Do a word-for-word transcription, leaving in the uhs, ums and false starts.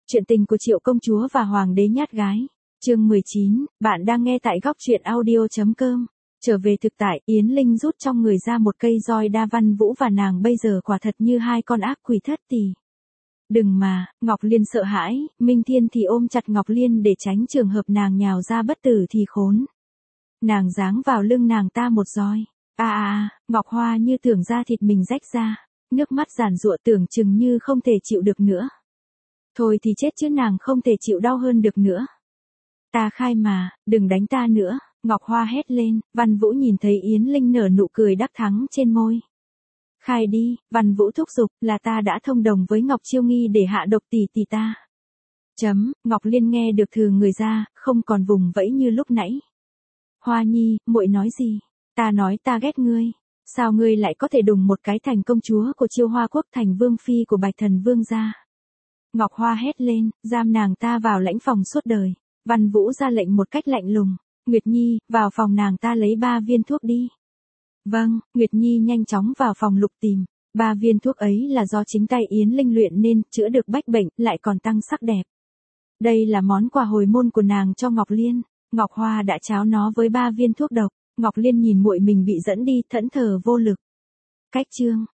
Chuyện tình của Triệu công chúa và hoàng đế nhát gái. Chương mười chín, bạn đang nghe tại góc truyện audio chấm com. Trở về thực tại, Yến Linh rút trong người ra một cây roi đa Văn Vũ và nàng bây giờ quả thật như hai con ác quỷ thất tỳ. Đừng mà, Ngọc Liên sợ hãi, Minh Thiên thì ôm chặt Ngọc Liên để tránh trường hợp nàng nhào ra bất tử thì khốn. Nàng giáng vào lưng nàng ta một roi. A a a, Ngọc Hoa như tưởng da thịt mình rách ra, nước mắt giàn giụa tưởng chừng như không thể chịu được nữa. Thôi thì chết chứ nàng không thể chịu đau hơn được nữa. Ta khai mà, đừng đánh ta nữa, Ngọc Hoa hét lên. Văn Vũ nhìn thấy Yến Linh nở nụ cười đắc thắng trên môi. Khai đi, Văn Vũ thúc giục, là ta đã thông đồng với Ngọc Chiêu Nghi để hạ độc tỷ tỷ ta. Chấm, Ngọc Liên nghe được thừ người ra, không còn vùng vẫy như lúc nãy. Hoa Nhi, muội nói gì? Ta nói ta ghét ngươi. Sao ngươi lại có thể đùng một cái thành công chúa của Chiêu Hoa quốc thành vương phi của Bạch Thần Vương gia? Ngọc Hoa hét lên, giam nàng ta vào lãnh phòng suốt đời. Văn Vũ ra lệnh một cách lạnh lùng. Nguyệt Nhi, vào phòng nàng ta lấy ba viên thuốc đi. Vâng, Nguyệt Nhi nhanh chóng vào phòng lục tìm. Ba viên thuốc ấy là do chính tay Yến Linh luyện nên, chữa được bách bệnh, lại còn tăng sắc đẹp. Đây là món quà hồi môn của nàng cho Ngọc Liên. Ngọc Hoa đã tráo nó với ba viên thuốc độc. Ngọc Liên nhìn muội mình bị dẫn đi, thẫn thờ vô lực. Cách chương,